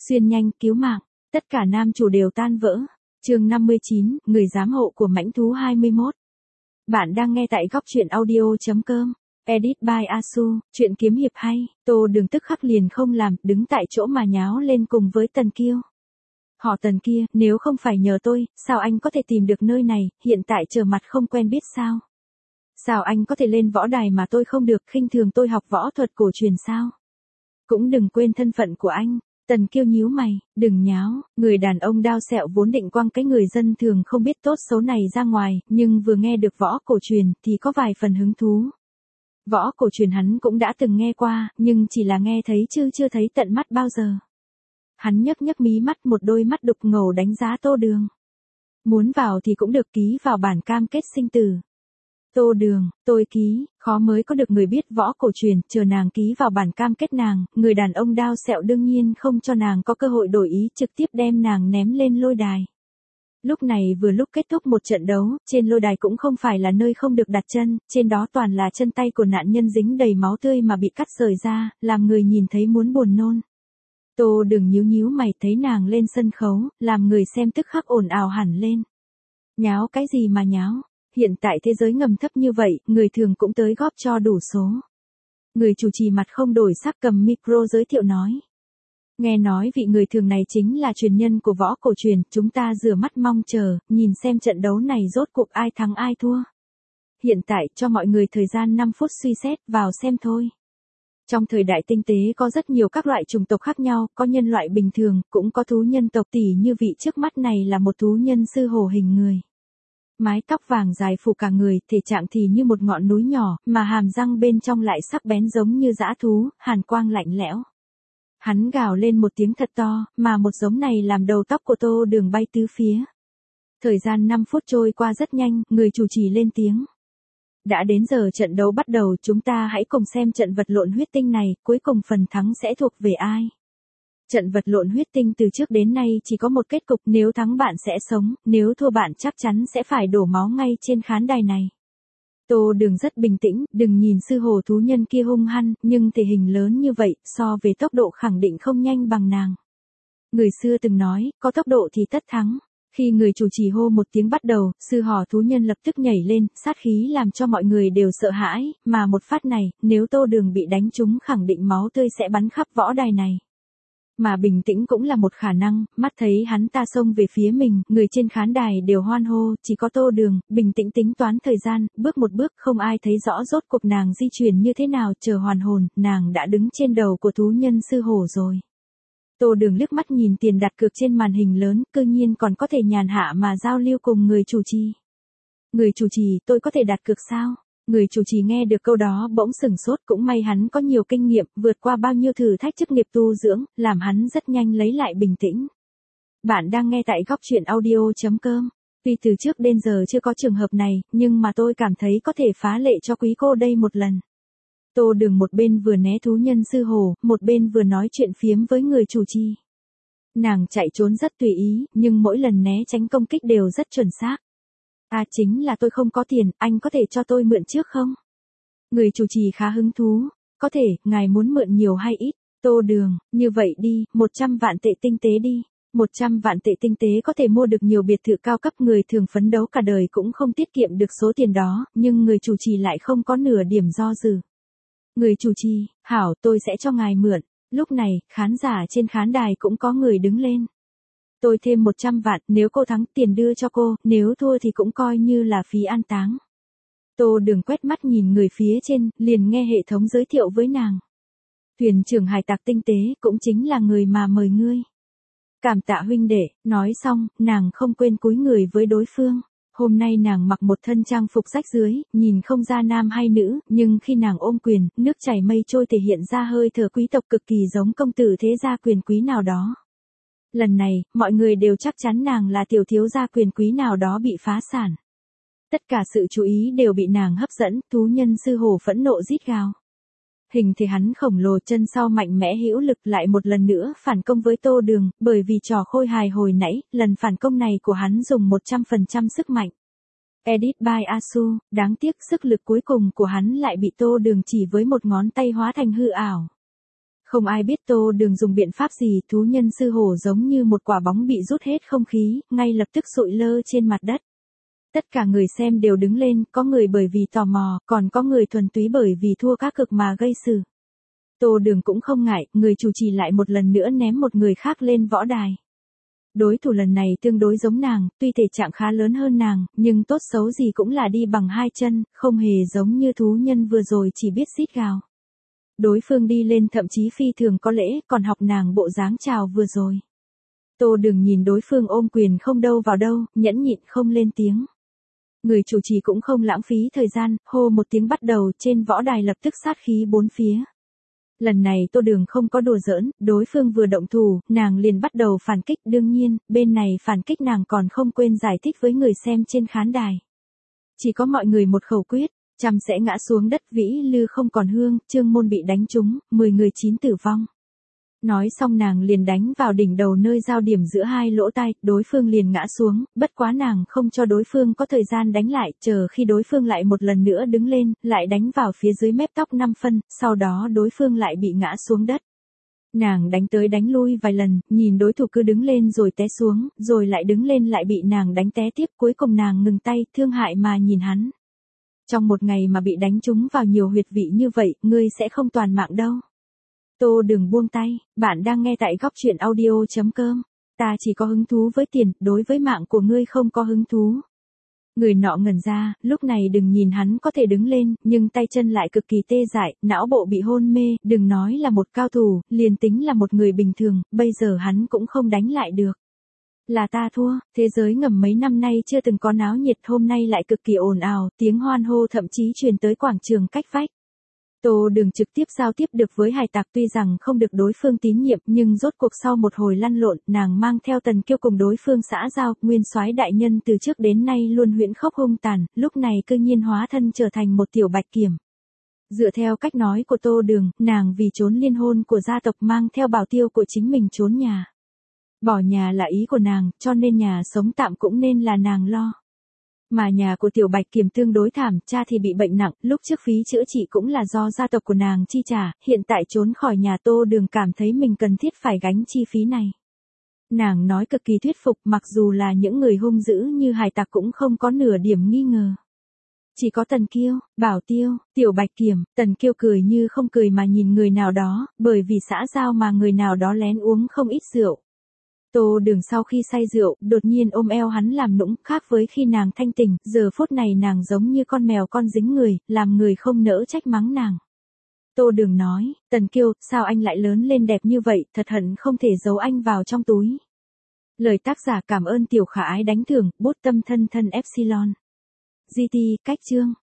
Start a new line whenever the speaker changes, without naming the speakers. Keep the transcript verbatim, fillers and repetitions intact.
Xuyên nhanh cứu mạng, tất cả nam chủ đều tan vỡ. Chương năm mươi chín, người giám hộ của mãnh thú hai mươi mốt. Bạn đang nghe tại góc truyện audio chấm com. Edit by Asu, chuyện kiếm hiệp hay. Tô Đường tức khắc liền không làm, đứng tại chỗ mà nháo lên cùng với Tần Kiêu. Họ Tần kia, nếu không phải nhờ tôi, sao anh có thể tìm được nơi này, hiện tại trở mặt không quen biết sao? Sao anh có thể lên võ đài mà tôi không được, khinh thường tôi học võ thuật cổ truyền sao? Cũng đừng quên thân phận của anh. Tần Kiêu nhíu mày, đừng nháo, người đàn ông đao sẹo vốn định quăng cái người dân thường không biết tốt xấu này ra ngoài, nhưng vừa nghe được võ cổ truyền thì có vài phần hứng thú. Võ cổ truyền hắn cũng đã từng nghe qua, nhưng chỉ là nghe thấy chứ chưa thấy tận mắt bao giờ. Hắn nhấc nhấc mí mắt, một đôi mắt đục ngầu đánh giá Tô Đường. Muốn vào thì cũng được, ký vào bản cam kết sinh tử. Tô Đường, tôi ký, khó mới có được người biết võ cổ truyền, chờ nàng ký vào bản cam kết nàng, người đàn ông đao sẹo đương nhiên không cho nàng có cơ hội đổi ý, trực tiếp đem nàng ném lên lôi đài. Lúc này vừa lúc kết thúc một trận đấu, trên lôi đài cũng không phải là nơi không được đặt chân, trên đó toàn là chân tay của nạn nhân dính đầy máu tươi mà bị cắt rời ra, làm người nhìn thấy muốn buồn nôn. Tô Đường nhíu nhíu mày, thấy nàng lên sân khấu, làm người xem tức khắc ồn ào hẳn lên. Nháo cái gì mà nháo? Hiện tại thế giới ngầm thấp như vậy, người thường cũng tới góp cho đủ số. Người chủ trì mặt không đổi sắc cầm micro giới thiệu nói. Nghe nói vị người thường này chính là truyền nhân của võ cổ truyền, chúng ta rửa mắt mong chờ, nhìn xem trận đấu này rốt cuộc ai thắng ai thua. Hiện tại cho mọi người thời gian năm phút suy xét, vào xem thôi. Trong thời đại tinh tế có rất nhiều các loại chủng tộc khác nhau, có nhân loại bình thường, cũng có thú nhân tộc, tỉ như vị trước mắt này là một thú nhân sư hổ hình người. Mái tóc vàng dài phủ cả người, thể trạng thì như một ngọn núi nhỏ, mà hàm răng bên trong lại sắc bén giống như dã thú, hàn quang lạnh lẽo. Hắn gào lên một tiếng thật to, mà một giống này làm đầu tóc của Tô Đường bay tứ phía. Thời gian năm phút trôi qua rất nhanh, người chủ trì lên tiếng. Đã đến giờ trận đấu bắt đầu, chúng ta hãy cùng xem trận vật lộn huyết tinh này, cuối cùng phần thắng sẽ thuộc về ai. Trận vật lộn huyết tinh từ trước đến nay chỉ có một kết cục, nếu thắng bạn sẽ sống, nếu thua bạn chắc chắn sẽ phải đổ máu ngay trên khán đài này. Tô Đường rất bình tĩnh, đừng nhìn sư hổ thú nhân kia hung hăng, nhưng thể hình lớn như vậy, so về tốc độ khẳng định không nhanh bằng nàng. Người xưa từng nói, có tốc độ thì tất thắng. Khi người chủ trì hô một tiếng bắt đầu, sư hổ thú nhân lập tức nhảy lên, sát khí làm cho mọi người đều sợ hãi, mà một phát này, nếu Tô Đường bị đánh trúng khẳng định máu tươi sẽ bắn khắp võ đài này. Mà bình tĩnh cũng là một khả năng, mắt thấy hắn ta xông về phía mình, người trên khán đài đều hoan hô, chỉ có Tô Đường, bình tĩnh tính toán thời gian, bước một bước không ai thấy rõ rốt cuộc nàng di chuyển như thế nào, chờ hoàn hồn, nàng đã đứng trên đầu của thú nhân sư hổ rồi. Tô Đường liếc mắt nhìn tiền đặt cược trên màn hình lớn, cư nhiên còn có thể nhàn hạ mà giao lưu cùng người chủ trì. Người chủ trì, tôi có thể đặt cược sao? Người chủ trì nghe được câu đó bỗng sửng sốt, cũng may hắn có nhiều kinh nghiệm, vượt qua bao nhiêu thử thách chức nghiệp tu dưỡng, làm hắn rất nhanh lấy lại bình tĩnh. Bạn đang nghe tại góc truyện audio chấm com. Tuy từ trước đến giờ chưa có trường hợp này, nhưng mà tôi cảm thấy có thể phá lệ cho quý cô đây một lần. Tô Đường một bên vừa né thú nhân sư hổ, một bên vừa nói chuyện phiếm với người chủ trì. Nàng chạy trốn rất tùy ý, nhưng mỗi lần né tránh công kích đều rất chuẩn xác. À chính là tôi không có tiền, anh có thể cho tôi mượn trước không? Người chủ trì khá hứng thú. Có thể, ngài muốn mượn nhiều hay ít? Tô Đường, như vậy đi, một trăm vạn tệ tinh tế đi. một trăm vạn tệ tinh tế có thể mua được nhiều biệt thự cao cấp, người thường phấn đấu cả đời cũng không tiết kiệm được số tiền đó, nhưng người chủ trì lại không có nửa điểm do dự. Người chủ trì, hảo, tôi sẽ cho ngài mượn. Lúc này, khán giả trên khán đài cũng có người đứng lên. Tôi thêm một trăm vạn, nếu cô thắng tiền đưa cho cô, nếu thua thì cũng coi như là phí an táng. Tô Đường quét mắt nhìn người phía trên, liền nghe hệ thống giới thiệu với nàng. Thuyền trưởng hải tặc tinh tế, cũng chính là người mà mời ngươi. Cảm tạ huynh đệ, nói xong, nàng không quên cúi người với đối phương. Hôm nay nàng mặc một thân trang phục rách rưới, nhìn không ra nam hay nữ, nhưng khi nàng ôm quyền, nước chảy mây trôi thể hiện ra hơi thở quý tộc cực kỳ giống công tử thế gia quyền quý nào đó. Lần này, mọi người đều chắc chắn nàng là tiểu thiếu gia quyền quý nào đó bị phá sản. Tất cả sự chú ý đều bị nàng hấp dẫn, thú nhân sư hổ phẫn nộ rít gào. Hình thể hắn khổng lồ, chân sau mạnh mẽ hữu lực, lại một lần nữa phản công với Tô Đường, bởi vì trò khôi hài hồi nãy, lần phản công này của hắn dùng một trăm phần trăm sức mạnh. Edit by Asu, đáng tiếc sức lực cuối cùng của hắn lại bị Tô Đường chỉ với một ngón tay hóa thành hư ảo. Không ai biết Tô Đường dùng biện pháp gì, thú nhân sư hổ giống như một quả bóng bị rút hết không khí, ngay lập tức sụi lơ trên mặt đất. Tất cả người xem đều đứng lên, có người bởi vì tò mò, còn có người thuần túy bởi vì thua cá cực mà gây sự. Tô Đường cũng không ngại, người chủ trì lại một lần nữa ném một người khác lên võ đài. Đối thủ lần này tương đối giống nàng, tuy thể trạng khá lớn hơn nàng, nhưng tốt xấu gì cũng là đi bằng hai chân, không hề giống như thú nhân vừa rồi chỉ biết rít gào. Đối phương đi lên thậm chí phi thường có lễ, còn học nàng bộ dáng chào vừa rồi. Tô Đường nhìn đối phương ôm quyền không đâu vào đâu, nhẫn nhịn không lên tiếng. Người chủ trì cũng không lãng phí thời gian, hô một tiếng bắt đầu, trên võ đài lập tức sát khí bốn phía. Lần này Tô Đường không có đùa giỡn, đối phương vừa động thủ, nàng liền bắt đầu phản kích, đương nhiên, bên này phản kích nàng còn không quên giải thích với người xem trên khán đài. Chỉ có mọi người một khẩu quyết, trăm sẽ ngã xuống đất, vĩ lư không còn hương, Trương Môn bị đánh trúng, mười người chín tử vong. Nói xong nàng liền đánh vào đỉnh đầu nơi giao điểm giữa hai lỗ tai, đối phương liền ngã xuống, bất quá nàng không cho đối phương có thời gian đánh lại, chờ khi đối phương lại một lần nữa đứng lên, lại đánh vào phía dưới mép tóc năm phân, sau đó đối phương lại bị ngã xuống đất. Nàng đánh tới đánh lui vài lần, nhìn đối thủ cứ đứng lên rồi té xuống, rồi lại đứng lên lại bị nàng đánh té tiếp, cuối cùng nàng ngừng tay, thương hại mà nhìn hắn. Trong một ngày mà bị đánh trúng vào nhiều huyệt vị như vậy, ngươi sẽ không toàn mạng đâu. Tô Đường buông tay, bạn đang nghe tại góc truyện audio chấm com. Ta chỉ có hứng thú với tiền, đối với mạng của ngươi không có hứng thú. Người nọ ngẩn ra, lúc này đừng nhìn hắn có thể đứng lên, nhưng tay chân lại cực kỳ tê dại, não bộ bị hôn mê, đừng nói là một cao thủ, liền tính là một người bình thường, bây giờ hắn cũng không đánh lại được. Là ta thua, thế giới ngầm mấy năm nay chưa từng có náo nhiệt, hôm nay lại cực kỳ ồn ào, tiếng hoan hô thậm chí truyền tới quảng trường cách vách. Tô Đường trực tiếp giao tiếp được với hải tặc, tuy rằng không được đối phương tín nhiệm, nhưng rốt cuộc sau một hồi lăn lộn, nàng mang theo Tần Kiêu cùng đối phương xã giao, nguyên soái đại nhân từ trước đến nay luôn huyễn khốc hung tàn, lúc này cư nhiên hóa thân trở thành một tiểu bạch kiểm. Dựa theo cách nói của Tô Đường, nàng vì trốn liên hôn của gia tộc mang theo bảo tiêu của chính mình trốn nhà. Bỏ nhà là ý của nàng, cho nên nhà sống tạm cũng nên là nàng lo. Mà nhà của tiểu bạch kiểm tương đối thảm, cha thì bị bệnh nặng, lúc trước phí chữa trị cũng là do gia tộc của nàng chi trả, hiện tại trốn khỏi nhà Tô Đường cảm thấy mình cần thiết phải gánh chi phí này. Nàng nói cực kỳ thuyết phục, mặc dù là những người hung dữ như hải tặc cũng không có nửa điểm nghi ngờ. Chỉ có Tần Kiêu, Bảo Tiêu, tiểu bạch kiểm, Tần Kiêu cười như không cười mà nhìn người nào đó, bởi vì xã giao mà người nào đó lén uống không ít rượu. Tô Đường sau khi say rượu, đột nhiên ôm eo hắn làm nũng, khác với khi nàng thanh tỉnh, giờ phút này nàng giống như con mèo con dính người, làm người không nỡ trách mắng nàng. Tô Đường nói, Tần Kiêu, sao anh lại lớn lên đẹp như vậy, thật hận không thể giấu anh vào trong túi. Lời tác giả cảm ơn tiểu khả ái đánh thưởng, bút tâm thân thân Epsilon. giê tê, cách chương.